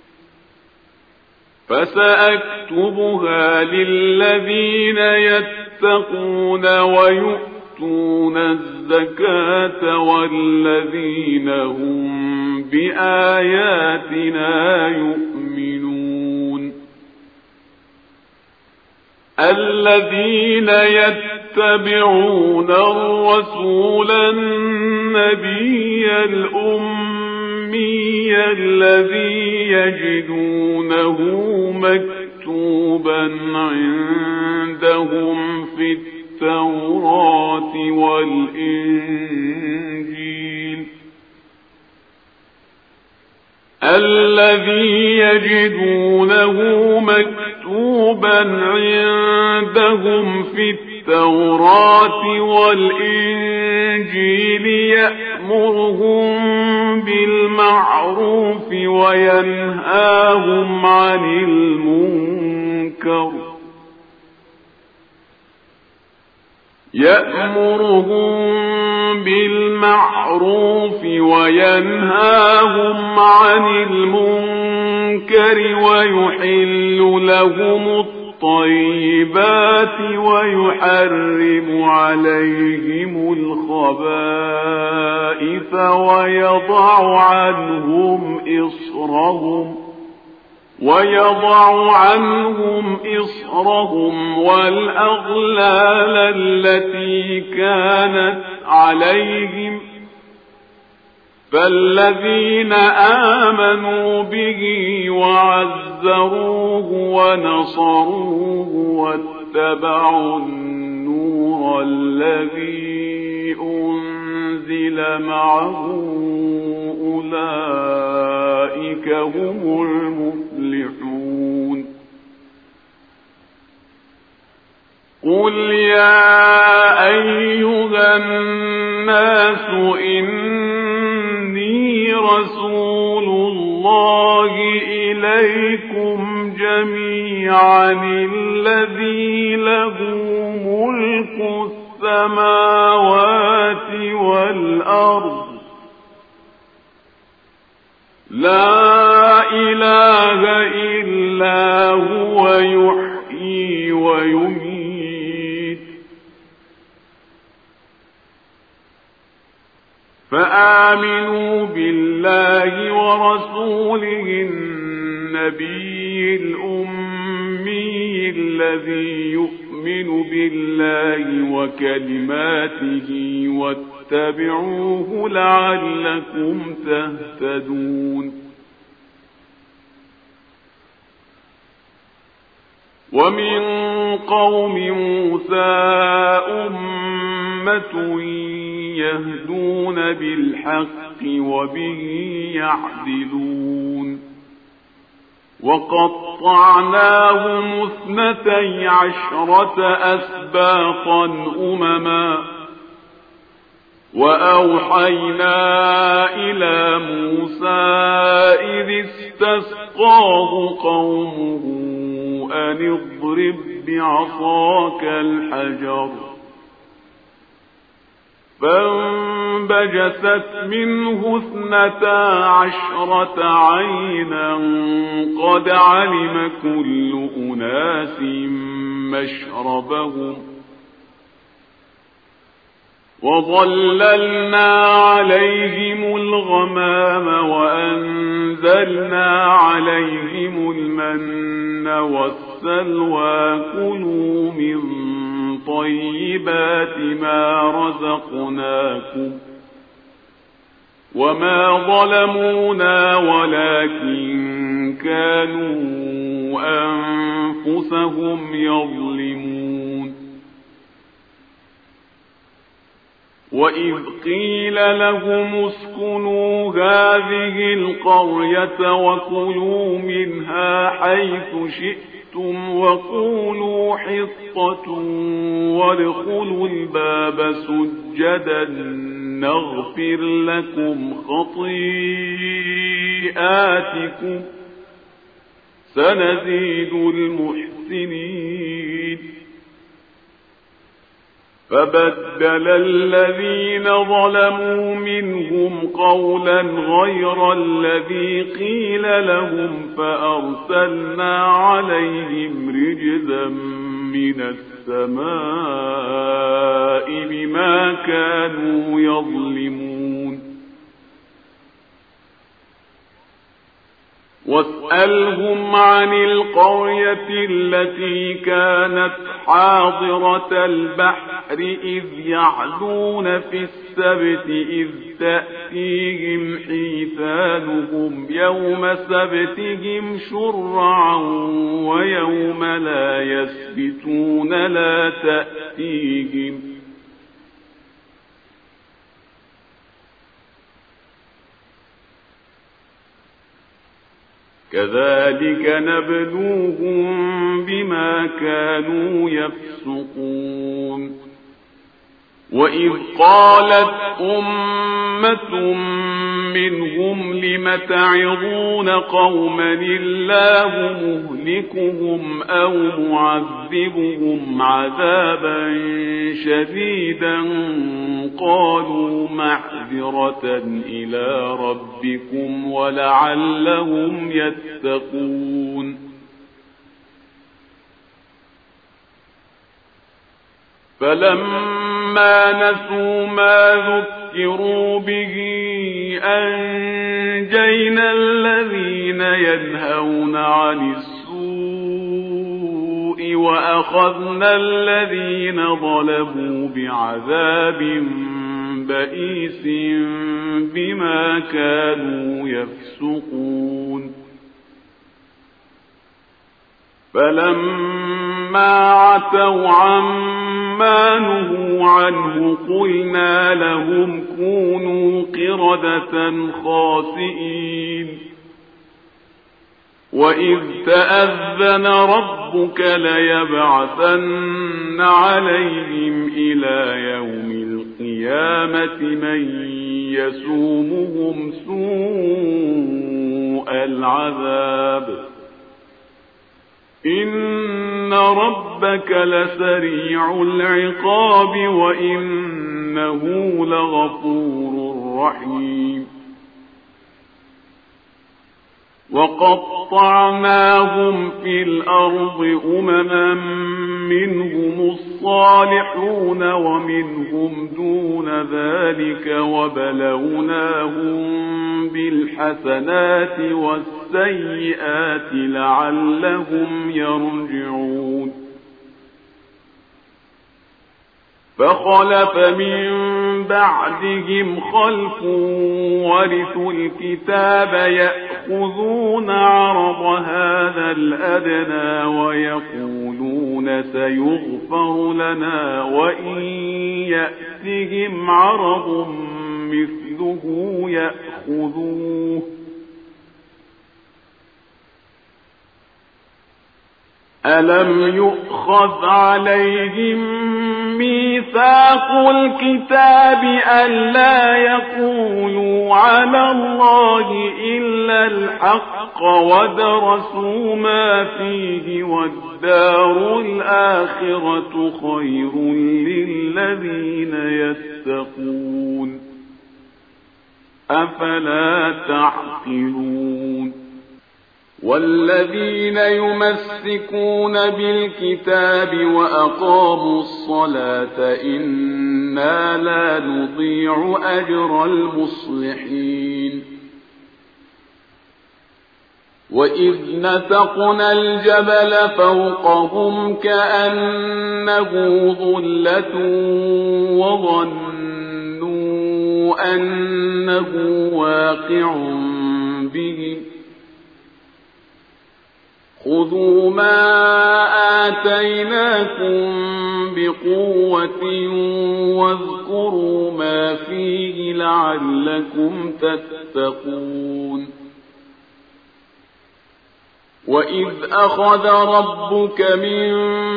فسأكتبها للذين يتقون ويؤتون الزكاة والذين هم بآياتنا يؤمنون. الذين يتبعون الرسول النبي الأمي الذي يجدونه مكتوبا عندهم في التوراة والإنجيل الذي يجدونه مكتوبا عندهم في التوراة والإنجيل يأمرهم بالمعروف وينهاهم عن المنكر يأمرهم بالمعروف وينهاهم عن المنكر ويحل لهم الطيبات ويحرم عليهم الخبائث ويضع عنهم إصرهم ويضع عنهم إصرهم والأغلال التي كانت عليهم فالذين آمنوا به وعزروه ونصروه واتبعوا النور الذي أنزل معه أولئك هم المفلحون. قل يا أيها الناس إني رسول الله إليكم جميعا الذي له ملك السماوات والأرض لا إله إلا هو يحيي ويميت فآمنوا بالله ورسوله النبي الأمي الذي يؤمن بالله وكلماته واتبعوه لعلكم تهتدون. ومن قوم موسى أمة يهدون بالحق وبه يعدلون وقطعناهم اثنتي عشرة أسباطا أمما وأوحينا إلى موسى إذ استسقاه قومه أن اضرب بعصاك الحجر فانبجست منه اثنتا عشرة عينا قد علم كل أناس مشربهم وظللنا عليهم الغمام وأنزلنا عليهم المن والسلوى كلوا من طيبات ما رزقناكم وما ظلمونا ولكن كانوا أنفسهم يظلمون. وإذ قيل لهم اسكنوا هذه القرية وكلوا منها حيث شئتم وقولوا حطة وادخلوا الباب سجدا نغفر لكم خطيئاتكم سنزيد المحسنين. فبدل الذين ظلموا منهم قولا غير الذي قيل لهم فأرسلنا عليهم رجزا من السماء بما كانوا يظلمون. واسألهم عن القرية التي كانت حاضرة البحر إذ يعدون في السبت إذ تأتيهم حيتانهم يوم سبتهم شرعا ويوم لا يسبتون لا تأتيهم كذلك نبلوهم بما كانوا يفسقون. وإذ قالت أمة منهم لم تعظون قوما الله مهلكهم أو معذبهم عذابا شديدا قالوا معذرة إلى ربكم ولعلهم يتقون فلما نسوا ما ذكروا به أنجينا الذين ينهون عن السوء وأخذنا الذين ظلموا بعذاب بئيس بما كانوا يفسقون فلما عتوا عما نهوا عنه قلنا لهم كونوا قردة خاسئين وإذ تأذن ربك ليبعثن عليهم إلى يوم القيامة من يسومهم سوء العذاب إن ربك لسريع العقاب وإنه لغفور رحيم وقطعناهم في الأرض أمما منهم الصالحون ومنهم دون ذلك وبلوناهم بالحسنات والسيئات لعلهم يرجعون فخلف من بعدهم خلف ورثوا الكتاب يأخذون عرض هذا الأدنى ويقولون سيغفر لنا وإن يأتهم عرض مثله يأخذوه ألم يؤخذ عليهم ميثاق الكتاب ألا يقولوا على الله إلا الحق ودرسوا ما فيه والدار الآخرة خير للذين يتقون أفلا تعقلون والذين يمسكون بالكتاب وأقاموا الصلاة إنا لا نضيع أجر المصلحين وإذ نتقنا الجبل فوقهم كأنه ظلة وظنوا أنه واقع بهم خذوا ما آتيناكم بقوة واذكروا ما فيه لعلكم تتقون وإذ أخذ ربك من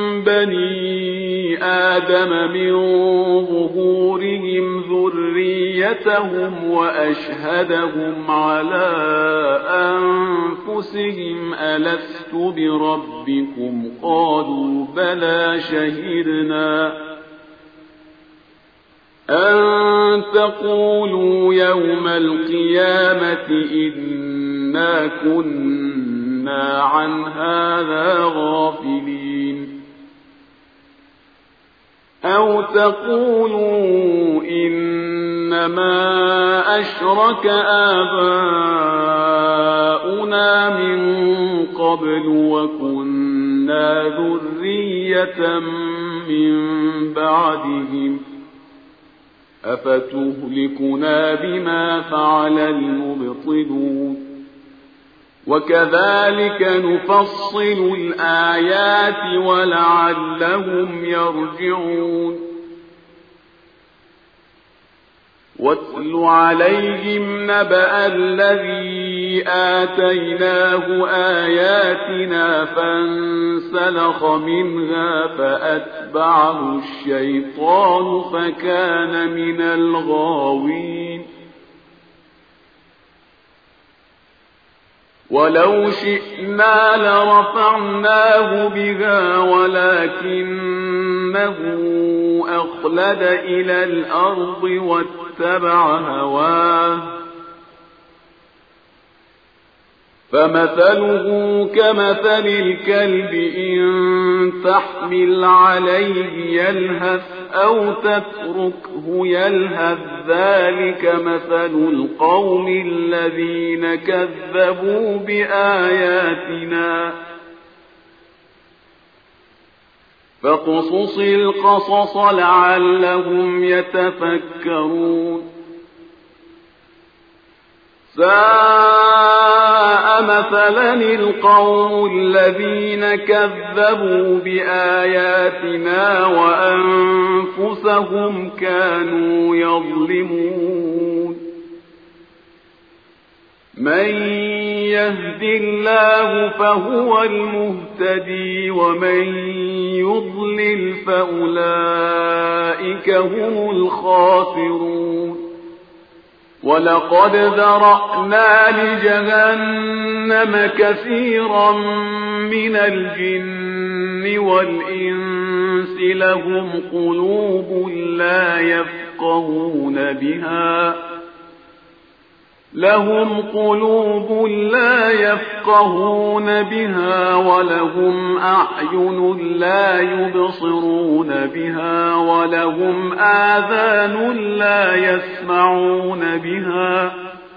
بني آدم من ظهورهم ذريتهم وأشهدهم على أنفسهم ألست بربكم قالوا بلى شهدنا أن تقولوا يوم القيامة إنا كنا عن هذا غافلين أو تقولوا إنما أشرك آباؤنا من قبل وكنا ذرية من بعدهم أفتهلكنا بما فعل المبطلون وكذلك نفصل الآيات ولعلهم يرجعون واتل عليهم نبأ الذي آتيناه آياتنا فانسلخ منها فأتبعه الشيطان فكان من الغاوين ولو شئنا لرفعناه بها ولكنه أخلد إلى الأرض واتبع هواه فمثله كمثل الكلب إن تحمل عليه يلهث أو تتركه يلهث ذلك مثل القوم الذين كذبوا بآياتنا فاقصص القصص لعلهم يتفكرون ساء مثلا القوم الذين كذبوا بآياتنا وأنفسهم كانوا يظلمون من يهد الله فهو المهتدي ومن يضلل فأولئك هم الخاسرون ولقد ذرأنا لجهنم كثيرا من الجن والإنس لهم قلوب لا يفقهون بها لهم قلوب لا يفقهون بها ولهم أعين لا يبصرون بها ولهم آذان لا يسمعون بها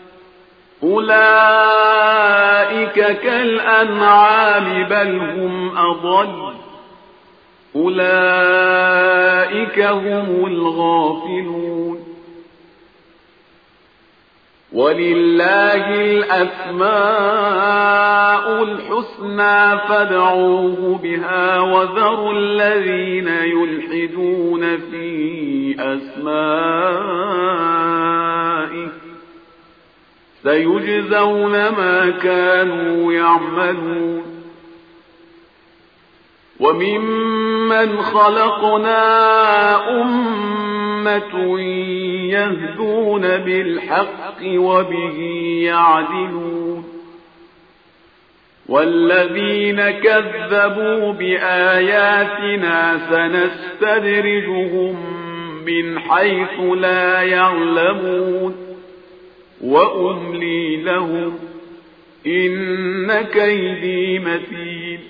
أولئك كالأنعام بل هم أضل أولئك هم الغافلون ولله الأسماء الحسنى فادعوه بها وذروا الذين يلحدون في أسمائه سيجزون ما كانوا يعملون وممن خلقنا أمة يهدون بالحق وبه يعدلون والذين كذبوا بآياتنا سنستدرجهم من حيث لا يعلمون وأملي لهم إن كيدي متين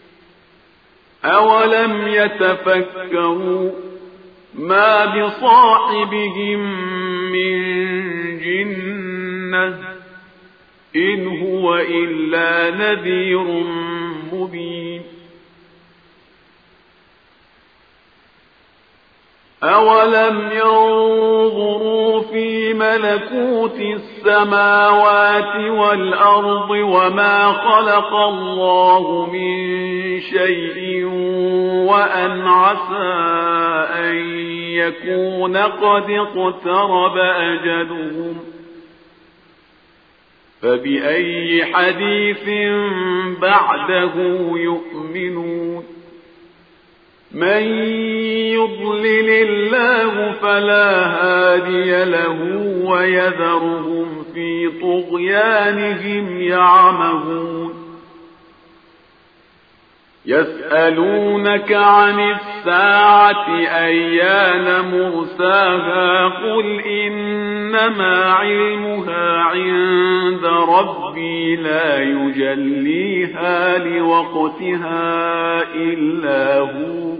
أولم يتفكروا ما بصاحبهم من جنة إن هو إلا نذير مبين أولم ينظروا في ملكوت السماوات والأرض وما خلق الله من شيء وأن عسى أن يكون قد اقترب أجلهم فبأي حديث بعده يؤمنون من يضلل الله فلا هادي له ويذرهم في طغيانهم يعمهون يسألونك عن الساعة أيان مرساها قل إنما علمها عند ربي لا يجليها لوقتها إلا هو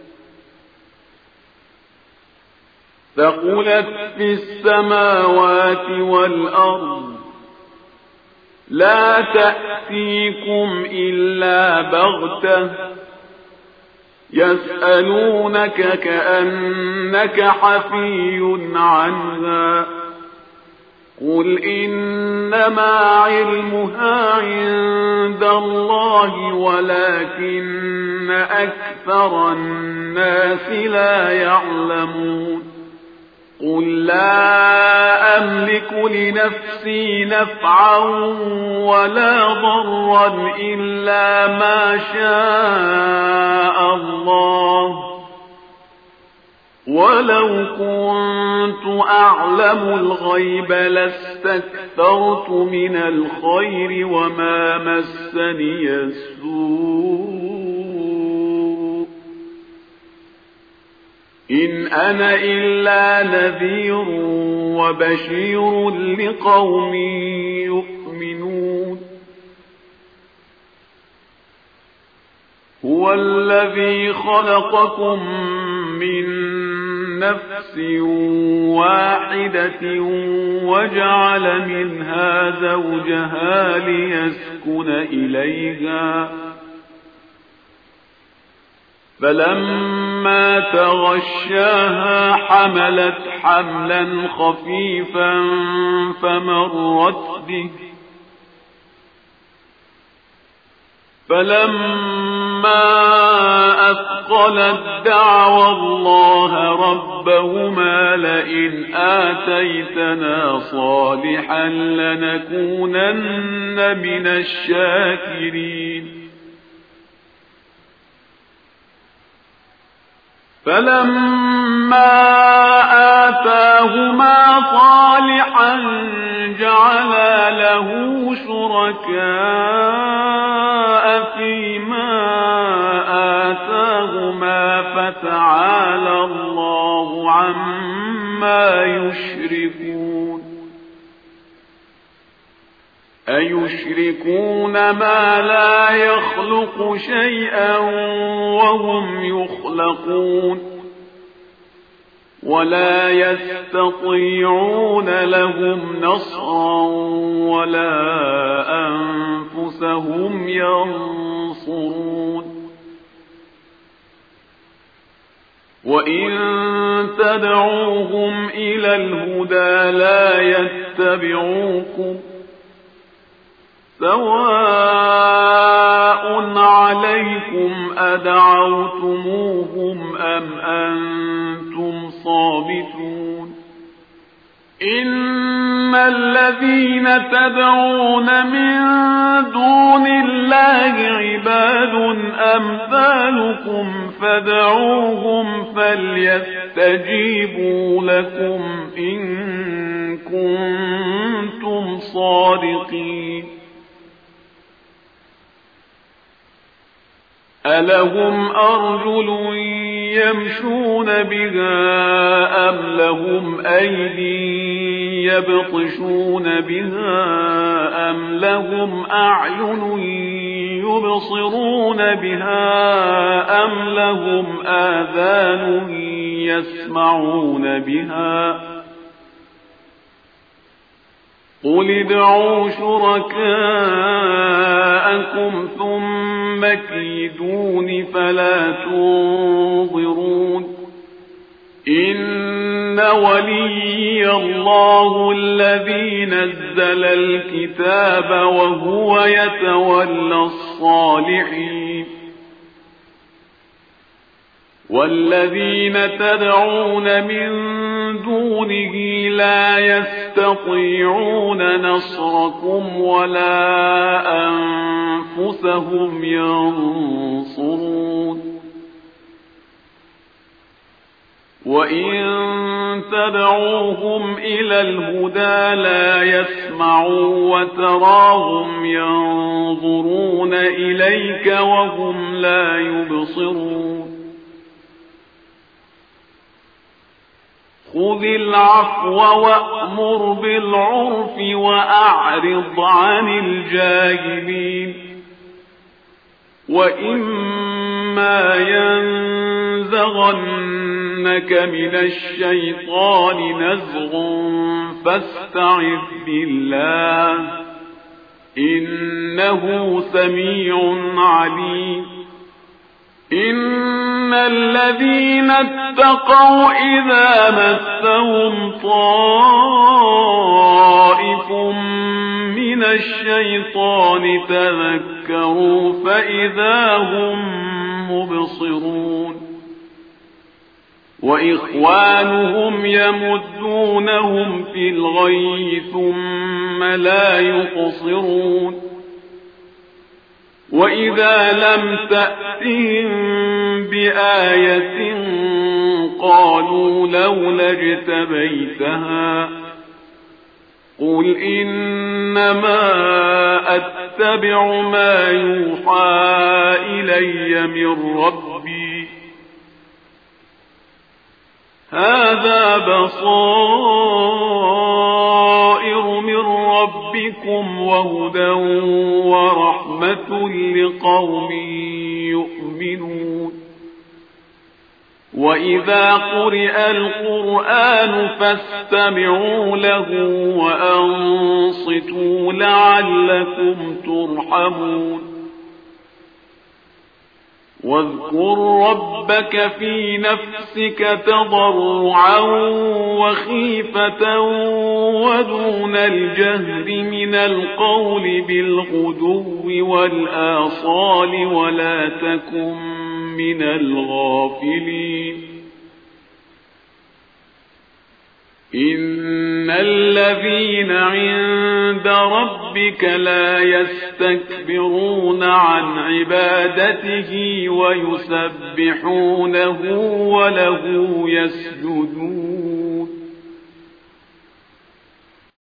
ثقلت في السماوات والأرض لا تأتيكم إلا بغتة يسألونك كأنك حفي عنها قل إنما علمها عند الله ولكن أكثر الناس لا يعلمون قل لا أملك لنفسي نفعا ولا ضرا إلا ما شاء الله ولو كنت أعلم الغيب لاستكثرت من الخير وما مسني السوء إن أنا إلا نذير وبشير لقوم يؤمنون هو الذي خلقكم من نفس واحدة وجعل منها زوجها ليسكن إليها فلما تغشاها حملت حملا خفيفا فمرت به فلما أثقلت دعوى الله ربهما لئن آتيتنا صالحا لنكونن من الشاكرين فلما آتاهما صالحا جعلا له شركاء فيما آتاهما فتعالى الله عما يشركون أيشركون ما لا يخلق شيئا وهم يخلقون ولا يستطيعون لهم نصرا ولا أنفسهم ينصرون وإن تدعوهم إلى الهدى لا يتبعوكم سواء عليكم أدعوتموهم أم أنتم صامتون إن الذين تدعون من دون الله عباد أمثالكم فادعوهم فليستجيبوا لكم إن كنتم صادقين ألهم أرجل يمشون بها أم لهم أيدي يبطشون بها أم لهم أعين يبصرون بها أم لهم آذان يسمعون بها قل ادعوا شركاءكم ثم كيدون فلا تنظرون إن وليي الله الذي نزل الكتاب وهو يتولى الصالحين والذين تدعون من دونه لا يستطيعون نصركم ولا أنفسهم ينصرون وإن تدعوهم إلى الهدى لا يسمعوا وتراهم ينظرون إليك وهم لا يبصرون خذ العفو وأمر بالعرف وأعرض عن الجاهلين وإما ينزغنك من الشيطان نزغ فاستعذ بالله إنه سميع عليم إن الذين اتقوا إذا مسهم طائف من الشيطان تذكروا فإذا هم مبصرون وإخوانهم يمدونهم في الغي ثم لا يقصرون وإذا لم تأتهم بآية قالوا لولا اجتبيتها قل إنما أتبع ما يوحى إلي من ربي هذا بصائر من ربكم وهدى ورحمة لقوم يؤمنون وإذا قرئ القرآن فاستمعوا له وأنصتوا لعلكم ترحمون واذكر ربك في نفسك تضرعا وخيفة ودون الجهر من القول بالغدو والآصال ولا تكن من الغافلين إن الذين عند ربك لا يستكبرون عن عبادته ويسبحونه وله يسجدون